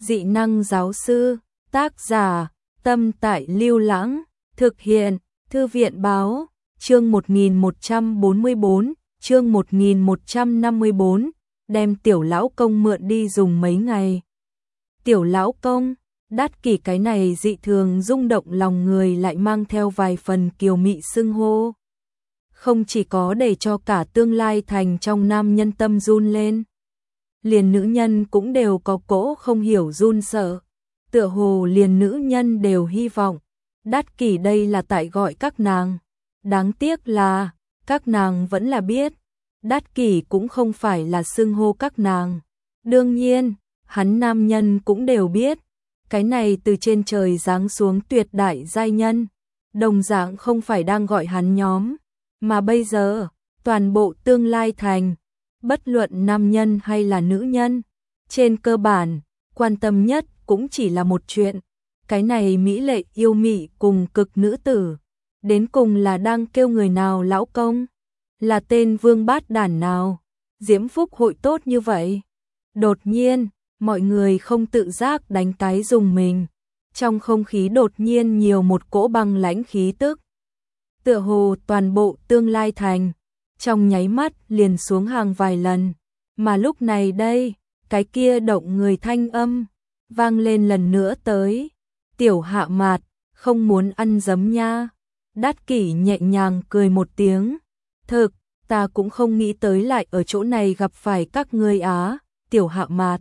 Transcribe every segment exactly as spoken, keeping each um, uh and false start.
Dị năng giáo sư, tác giả, Tâm Tại Lưu Lãng, thực hiện, Thư viện báo, chương một nghìn một trăm bốn mươi bốn, chương một nghìn một trăm năm mươi bốn, đem tiểu lão công mượn đi dùng mấy ngày. Tiểu lão công, Đát Kỷ cái này dị thường rung động lòng người lại mang theo vài phần kiều mị xưng hô. Không chỉ có để cho cả tương lai thành trong nam nhân tâm run lên, liền nữ nhân cũng đều có cỗ không hiểu run sợ, tựa hồ liền nữ nhân đều hy vọng Đát Kỷ đây là tại gọi các nàng. Đáng tiếc là các nàng vẫn là biết Đát Kỷ cũng không phải là xưng hô các nàng. Đương nhiên hắn nam nhân cũng đều biết cái này từ trên trời giáng xuống tuyệt đại giai nhân đồng dạng không phải đang gọi hắn nhóm, mà bây giờ toàn bộ tương lai thành, bất luận nam nhân hay là nữ nhân, trên cơ bản quan tâm nhất cũng chỉ là một chuyện, cái này mỹ lệ yêu mị cùng cực nữ tử đến cùng là đang kêu người nào lão công, là tên vương bát đản nào, diễm phúc hội tốt như vậy. Đột nhiên mọi người không tự giác đánh cái dùng mình, trong không khí đột nhiên nhiều một cỗ băng lãnh khí tức, tựa hồ toàn bộ tương lai thành trong nháy mắt liền xuống hàng vài lần, mà lúc này đây cái kia động người thanh âm vang lên lần nữa tới. Tiểu Hạ Mạt, không muốn ăn giấm nha. Đát Kỷ nhẹ nhàng cười một tiếng, thực, ta cũng không nghĩ tới lại ở chỗ này gặp phải các ngươi á. Tiểu Hạ Mạt.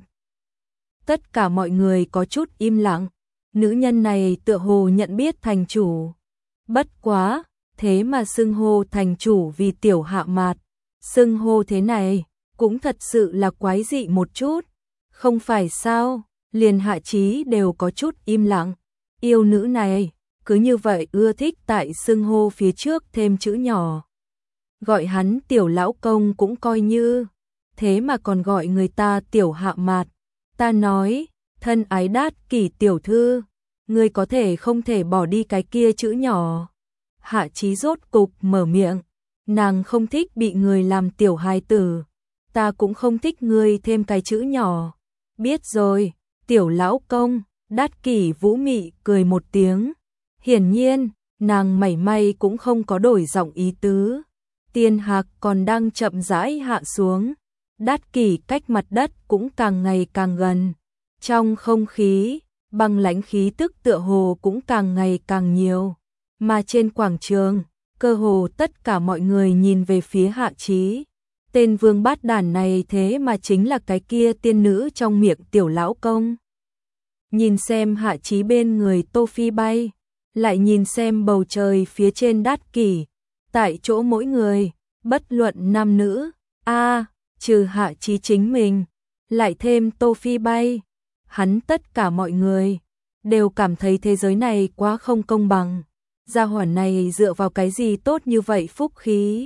Tất cả mọi người có chút im lặng, nữ nhân này tựa hồ nhận biết thành chủ. Bất quá, thế mà xưng hô thành chủ vì Tiểu Hạ Mạt, xưng hô thế này cũng thật sự là quái dị một chút, không phải sao? Liền Hạ Chí đều có chút im lặng, yêu nữ này cứ như vậy ưa thích tại xưng hô phía trước thêm chữ nhỏ. Gọi hắn tiểu lão công cũng coi như, thế mà còn gọi người ta Tiểu Hạ Mạt. Ta nói, thân ái Đát Kỷ tiểu thư, ngươi có thể không thể bỏ đi cái kia chữ nhỏ. Hạ Chí rốt cục mở miệng, nàng không thích bị người làm tiểu hài tử, ta cũng không thích ngươi thêm cái chữ nhỏ. Biết rồi, tiểu lão công. Đát Kỷ vũ mị cười một tiếng, hiển nhiên nàng mảy may cũng không có đổi giọng ý tứ. Tiên hạc còn đang chậm rãi hạ xuống, Đát Kỷ cách mặt đất cũng càng ngày càng gần, trong không khí băng lãnh khí tức tựa hồ cũng càng ngày càng nhiều, mà trên quảng trường cơ hồ tất cả mọi người nhìn về phía Hạ Chí. Tên vương bát đản này thế mà chính là cái kia tiên nữ trong miệng tiểu lão công. Nhìn xem Hạ Chí bên người Tô Phi bay, lại nhìn xem bầu trời phía trên Đát Kỷ, tại chỗ mỗi người, bất luận nam nữ, a trừ Hạ Chí chính mình, lại thêm Tô Phi bay, hắn tất cả mọi người đều cảm thấy thế giới này quá không công bằng. Gia hỏa này dựa vào cái gì tốt như vậy phúc khí?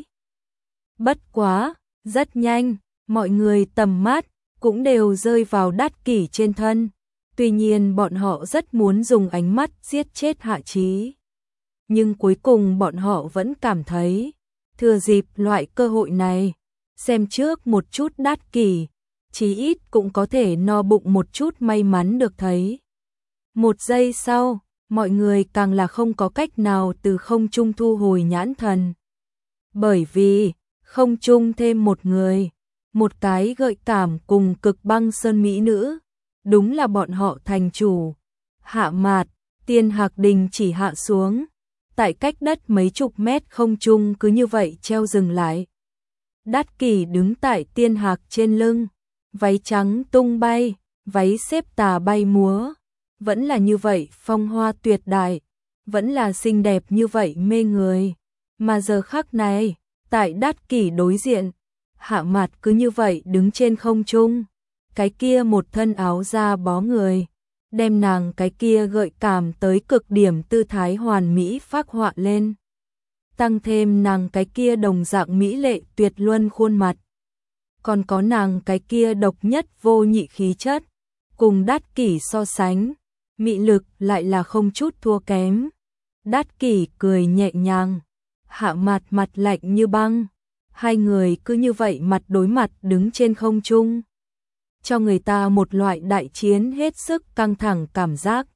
Bất quá, rất nhanh, mọi người tầm mắt cũng đều rơi vào Đát Kỷ trên thân. Tuy nhiên bọn họ rất muốn dùng ánh mắt giết chết Hạ Chí, nhưng cuối cùng bọn họ vẫn cảm thấy thừa dịp loại cơ hội này, xem trước một chút Đát Kỷ, chí ít cũng có thể no bụng một chút may mắn được thấy. Một giây sau, mọi người càng là không có cách nào từ không trung thu hồi nhãn thần. Bởi vì, không trung thêm một người, một cái gợi cảm cùng cực băng sơn mỹ nữ. Đúng là bọn họ thành chủ. Hạ Mạt, Tiên Hạc đình chỉ hạ xuống, tại cách đất mấy chục mét không trung cứ như vậy treo dừng lại. Đát Kỷ đứng tại Tiên Hạc trên lưng, váy trắng tung bay, váy xếp tà bay múa, vẫn là như vậy phong hoa tuyệt đại, vẫn là xinh đẹp như vậy mê người. Mà giờ khắc này, tại Đát Kỷ đối diện, Hạ Mạt cứ như vậy đứng trên không trung. Cái kia một thân áo da bó người, đem nàng cái kia gợi cảm tới cực điểm tư thái hoàn mỹ phác họa lên. Tăng thêm nàng cái kia đồng dạng mỹ lệ tuyệt luân khuôn mặt. Còn có nàng cái kia độc nhất vô nhị khí chất. Cùng Đát Kỷ so sánh, mị lực lại là không chút thua kém. Đát Kỷ cười nhẹ nhàng, Hạ Mạt mặt lạnh như băng. Hai người cứ như vậy mặt đối mặt đứng trên không trung. cho người ta một loại đại chiến hết sức căng thẳng cảm giác.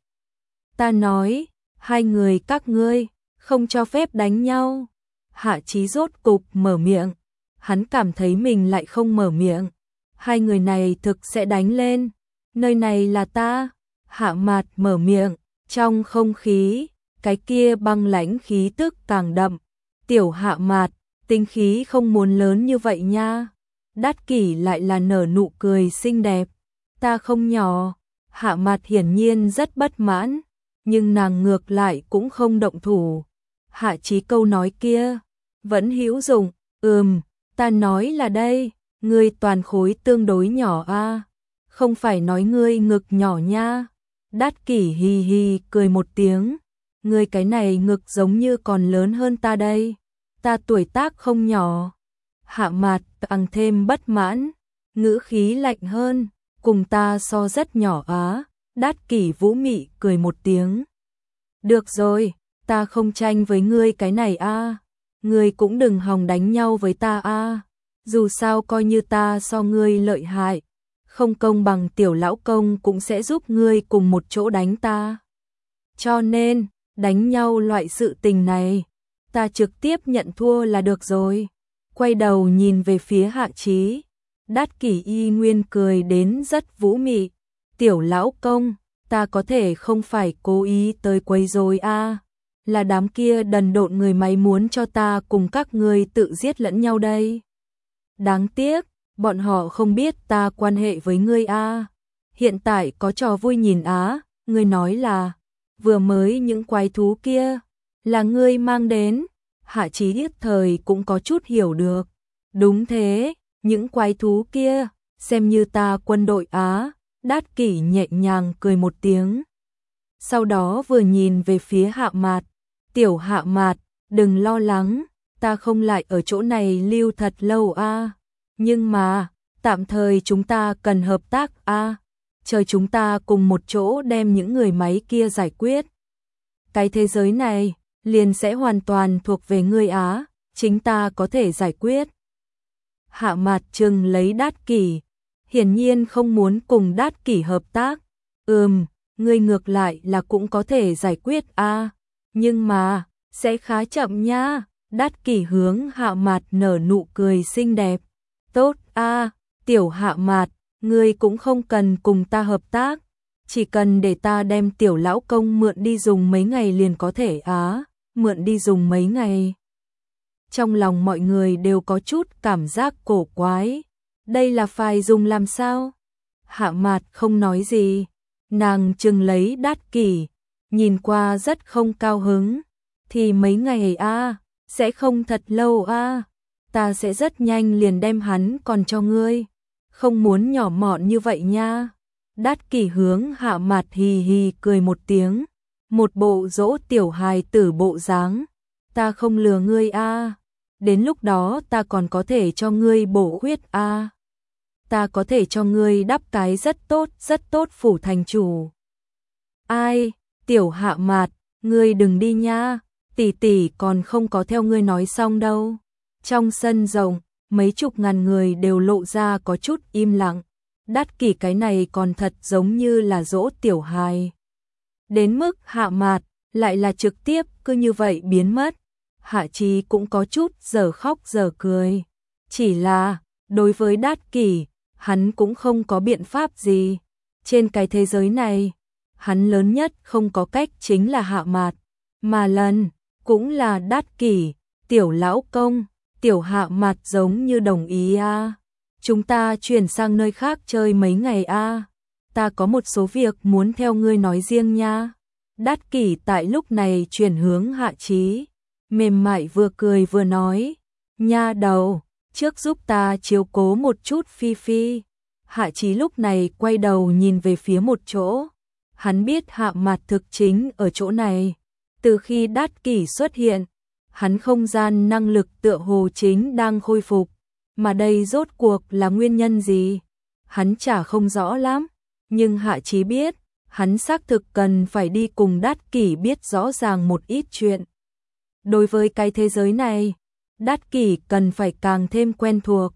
Ta nói, hai người các ngươi, không cho phép đánh nhau. Hạ Chí rốt cục mở miệng, hắn cảm thấy mình lại không mở miệng. Hai người này thực sẽ đánh lên, nơi này là ta. Hạ Mạt mở miệng, trong không khí, cái kia băng lãnh khí tức càng đậm. Tiểu Hạ Mạt, tính khí không muốn lớn như vậy nha. Đát Kỷ lại là nở nụ cười xinh đẹp. Ta không nhỏ. Hạ Mạt hiển nhiên rất bất mãn, nhưng nàng ngược lại cũng không động thủ. Hạ Chí câu nói kia vẫn hữu dụng. Ừm, ta nói là đây, ngươi toàn khối tương đối nhỏ a, không phải nói ngươi ngực nhỏ nha. Đát Kỷ hì hì cười một tiếng, ngươi cái này ngực giống như còn lớn hơn ta đây. Ta tuổi tác không nhỏ. Hạ Mạt càng thêm bất mãn, ngữ khí lạnh hơn, cùng ta so rất nhỏ á. Đát Kỷ vũ mị cười một tiếng. Được rồi, ta không tranh với ngươi cái này a, ngươi cũng đừng hòng đánh nhau với ta a. Dù sao coi như ta so ngươi lợi hại, không công bằng tiểu lão công cũng sẽ giúp ngươi cùng một chỗ đánh ta. Cho nên, đánh nhau loại sự tình này, ta trực tiếp nhận thua là được rồi. Quay đầu nhìn về phía Hạ Chí, Đát Kỷ y nguyên cười đến rất vũ mị. Tiểu lão công, ta có thể không phải cố ý tới quấy rối a, là đám kia đần độn người máy muốn cho ta cùng các ngươi tự giết lẫn nhau đây. Đáng tiếc, bọn họ không biết ta quan hệ với ngươi a. Hiện tại có trò vui nhìn á, ngươi nói là vừa mới những quái thú kia là ngươi mang đến. Hạ Chí nhất thời cũng có chút hiểu được. Đúng thế, những quái thú kia xem như ta quân đội á. Đát Kỷ nhẹ nhàng cười một tiếng, sau đó vừa nhìn về phía Hạ Mạt. Tiểu Hạ Mạt, đừng lo lắng, ta không lại ở chỗ này lưu thật lâu a. Nhưng mà, tạm thời chúng ta cần hợp tác a. Chờ chúng ta cùng một chỗ đem những người máy kia giải quyết. Cái thế giới này liền sẽ hoàn toàn thuộc về ngươi á, chính ta có thể giải quyết. Hạ Mạt trừng lấy Đát Kỷ, hiển nhiên không muốn cùng Đát Kỷ hợp tác. Ừm, ngươi ngược lại là cũng có thể giải quyết a, nhưng mà sẽ khá chậm nha. Đát Kỷ hướng Hạ Mạt nở nụ cười xinh đẹp. Tốt a, tiểu Hạ Mạt, ngươi cũng không cần cùng ta hợp tác, chỉ cần để ta đem tiểu lão công mượn đi dùng mấy ngày liền có thể á. Mượn đi dùng mấy ngày. Trong lòng mọi người đều có chút cảm giác cổ quái. Đây là phải dùng làm sao? Hạ Mạt không nói gì, nàng chừng lấy Đát Kỷ, nhìn qua rất không cao hứng. Thì mấy ngày a, sẽ không thật lâu a, ta sẽ rất nhanh liền đem hắn còn cho ngươi, không muốn nhỏ mọn như vậy nha. Đát Kỷ hướng Hạ Mạt hì hì cười một tiếng, một bộ dỗ tiểu hài tử bộ dáng. Ta không lừa ngươi a, đến lúc đó ta còn có thể cho ngươi bổ huyết a. Ta có thể cho ngươi đắp cái rất tốt, rất tốt phủ thành chủ. Ai, tiểu Hạ Mạt, ngươi đừng đi nha, tỷ tỷ còn không có theo ngươi nói xong đâu. Trong sân rộng, mấy chục ngàn người đều lộ ra có chút im lặng. Đát Kỷ cái này còn thật giống như là dỗ tiểu hài. Đến mức Hạ Mạt lại là trực tiếp cứ như vậy biến mất. Hạ Chí cũng có chút giờ khóc giờ cười. Chỉ là, đối với Đát Kỷ, hắn cũng không có biện pháp gì. Trên cái thế giới này, hắn lớn nhất không có cách chính là Hạ Mạt. Mà lần, cũng là Đát Kỷ, tiểu lão công, tiểu Hạ Mạt giống như đồng ý a. Chúng ta chuyển sang nơi khác chơi mấy ngày a. Ta có một số việc muốn theo ngươi nói riêng nha. Đát Kỷ tại lúc này chuyển hướng Hạ Chí, mềm mại vừa cười vừa nói, nha đầu, trước giúp ta chiếu cố một chút Phi Phi. Hạ Chí lúc này quay đầu nhìn về phía một chỗ, hắn biết Hạ Mạt thực chính ở chỗ này. Từ khi Đát Kỷ xuất hiện, hắn không gian năng lực tựa hồ chính đang khôi phục, mà đây rốt cuộc là nguyên nhân gì? Hắn chả không rõ lắm, nhưng Hạ Chí biết, hắn xác thực cần phải đi cùng Đát Kỷ biết rõ ràng một ít chuyện. Đối với cái thế giới này, Đát Kỷ cần phải càng thêm quen thuộc,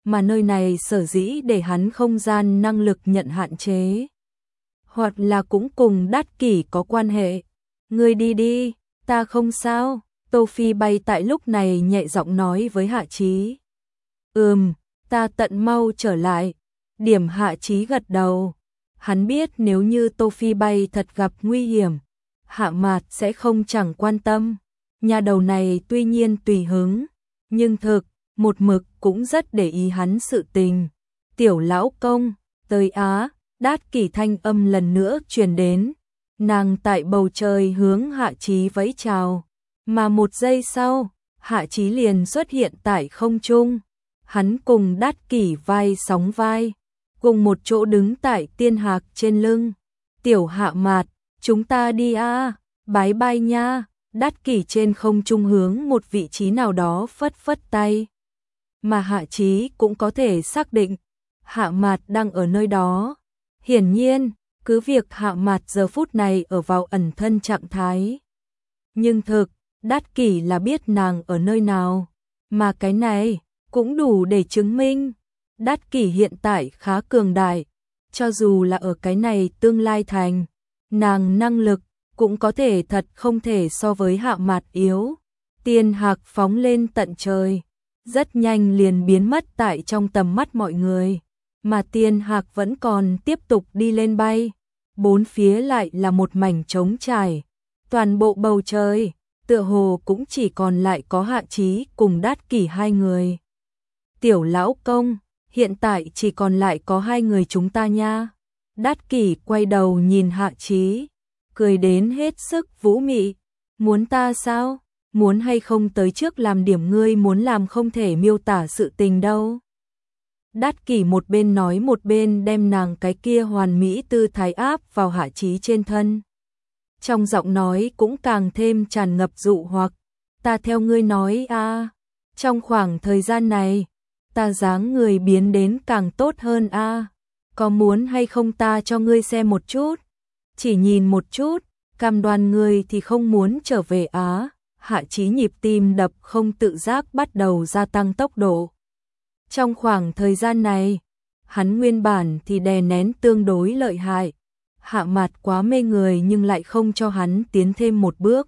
mà nơi này sở dĩ để hắn không gian năng lực nhận hạn chế. Hoặc là cũng cùng Đát Kỷ có quan hệ. Ngươi đi đi, ta không sao, Tô Phi bay tại lúc này nhẹ giọng nói với Hạ Chí. Ừm, ta tận mau trở lại. Điểm Hạ Chí gật đầu. Hắn biết nếu như Tô Phi bay thật gặp nguy hiểm, Hạ Mạt sẽ không chẳng quan tâm. Nhà đầu này tuy nhiên tùy hứng, nhưng thực, một mực cũng rất để ý hắn sự tình. Tiểu lão công, tới Á, Đát Kỷ thanh âm lần nữa truyền đến. Nàng tại bầu trời hướng Hạ Chí vẫy chào. Mà một giây sau, Hạ Chí liền xuất hiện tại không trung. Hắn cùng Đát Kỷ vai sóng vai, cùng một chỗ đứng tại tiên hạc trên lưng. Tiểu Hạ Mạt, chúng ta đi a, bái bai nha. Đát Kỷ trên không trung hướng một vị trí nào đó phất phất tay. Mà Hạ Chí cũng có thể xác định, Hạ Mạt đang ở nơi đó. Hiển nhiên, cứ việc Hạ Mạt giờ phút này ở vào ẩn thân trạng thái. Nhưng thực, Đát Kỷ là biết nàng ở nơi nào. Mà cái này cũng đủ để chứng minh Đát Kỷ hiện tại khá cường đại. Cho dù là ở cái này tương lai thành, nàng năng lực cũng có thể thật không thể so với Hạ Mạt yếu. Tiên hạc phóng lên tận trời, rất nhanh liền biến mất tại trong tầm mắt mọi người. Mà tiên hạc vẫn còn tiếp tục đi lên bay. Bốn phía lại là một mảnh trống trải. Toàn bộ bầu trời, tựa hồ cũng chỉ còn lại có Hạ Chí cùng Đát Kỷ hai người. Tiểu lão công, hiện tại chỉ còn lại có hai người chúng ta nha. Đát Kỷ quay đầu nhìn Hạ Chí, cười đến hết sức vũ mị. Muốn ta sao? Muốn hay không tới trước làm điểm ngươi muốn làm không thể miêu tả sự tình đâu. Đát Kỷ một bên nói một bên đem nàng cái kia hoàn mỹ tư thái áp vào Hạ Chí trên thân. Trong giọng nói cũng càng thêm tràn ngập dụ hoặc. Ta theo ngươi nói a, trong khoảng thời gian này, ta dáng người biến đến càng tốt hơn a. Có muốn hay không ta cho ngươi xem một chút? Chỉ nhìn một chút, cam đoan ngươi thì không muốn trở về Á. Hạ Chí nhịp tim đập không tự giác bắt đầu gia tăng tốc độ. Trong khoảng thời gian này, hắn nguyên bản thì đè nén tương đối lợi hại. Hạ Mạt quá mê người nhưng lại không cho hắn tiến thêm một bước.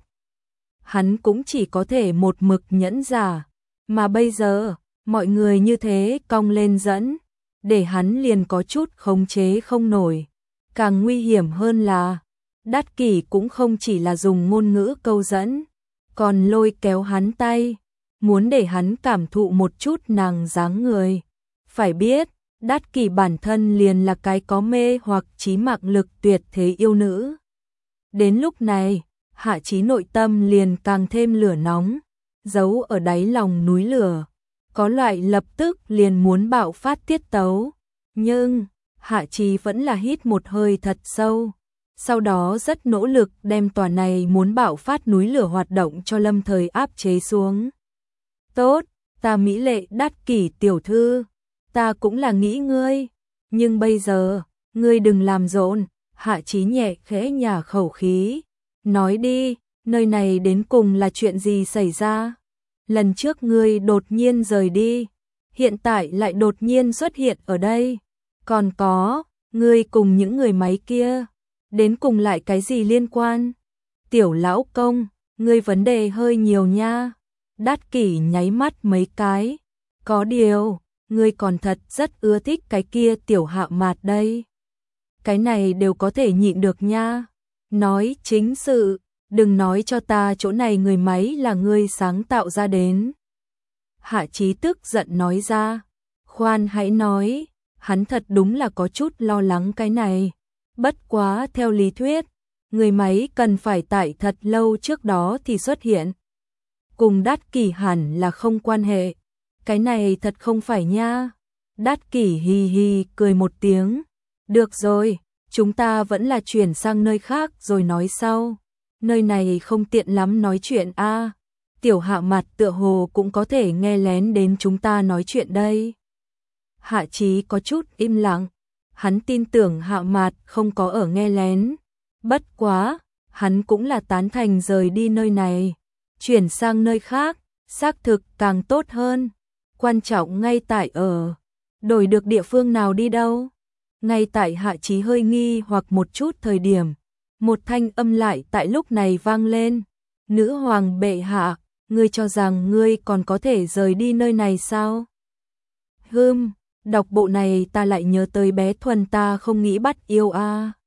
Hắn cũng chỉ có thể một mực nhẫn giả. Mà bây giờ, mọi người như thế cong lên dẫn, để hắn liền có chút khống chế không nổi. Càng nguy hiểm hơn là, Đát Kỷ cũng không chỉ là dùng ngôn ngữ câu dẫn, còn lôi kéo hắn tay, muốn để hắn cảm thụ một chút nàng dáng người. Phải biết, Đát Kỷ bản thân liền là cái có mê hoặc chí mạng lực tuyệt thế yêu nữ. Đến lúc này, Hạ Chí nội tâm liền càng thêm lửa nóng, giấu ở đáy lòng núi lửa, có loại lập tức liền muốn bạo phát tiết tấu. Nhưng, Hạ Chí vẫn là hít một hơi thật sâu, sau đó rất nỗ lực đem tòa này muốn bạo phát núi lửa hoạt động cho lâm thời áp chế xuống. Tốt, ta mỹ lệ Đát Kỷ tiểu thư, ta cũng là nghĩ ngươi, nhưng bây giờ, ngươi đừng làm rộn. Hạ Chí nhẹ khẽ nhả khẩu khí, nói đi, nơi này đến cùng là chuyện gì xảy ra? Lần trước ngươi đột nhiên rời đi, hiện tại lại đột nhiên xuất hiện ở đây. Còn có, ngươi cùng những người máy kia, đến cùng lại cái gì liên quan? Tiểu lão công, ngươi vấn đề hơi nhiều nha. Đát Kỷ nháy mắt mấy cái, có điều, ngươi còn thật rất ưa thích cái kia tiểu Hạ Mạt đây. Cái này đều có thể nhịn được nha. Nói chính sự, đừng nói cho ta chỗ này người máy là ngươi sáng tạo ra đến. Hạ Chí tức giận nói ra. Khoan hãy nói, hắn thật đúng là có chút lo lắng cái này. Bất quá theo lý thuyết, người máy cần phải tại thật lâu trước đó thì xuất hiện. Cùng Đát Kỷ hẳn là không quan hệ. Cái này thật không phải nha. Đát Kỷ hì hì cười một tiếng. Được rồi, chúng ta vẫn là chuyển sang nơi khác rồi nói sau. Nơi này không tiện lắm nói chuyện a. Tiểu Hạ Mạt tựa hồ cũng có thể nghe lén đến chúng ta nói chuyện đây. Hạ Chí có chút im lặng. Hắn tin tưởng Hạ Mạt không có ở nghe lén. Bất quá, hắn cũng là tán thành rời đi nơi này. Chuyển sang nơi khác, xác thực càng tốt hơn. Quan trọng ngay tại ở Đổi được địa phương nào đi đâu? Ngay tại Hạ Chí hơi nghi hoặc một chút thời điểm, một thanh âm lại tại lúc này vang lên. Nữ hoàng bệ hạ, ngươi cho rằng ngươi còn có thể rời đi nơi này sao? Hừm, đọc bộ này ta lại nhớ tới bé Thuần ta không nghĩ bắt yêu a.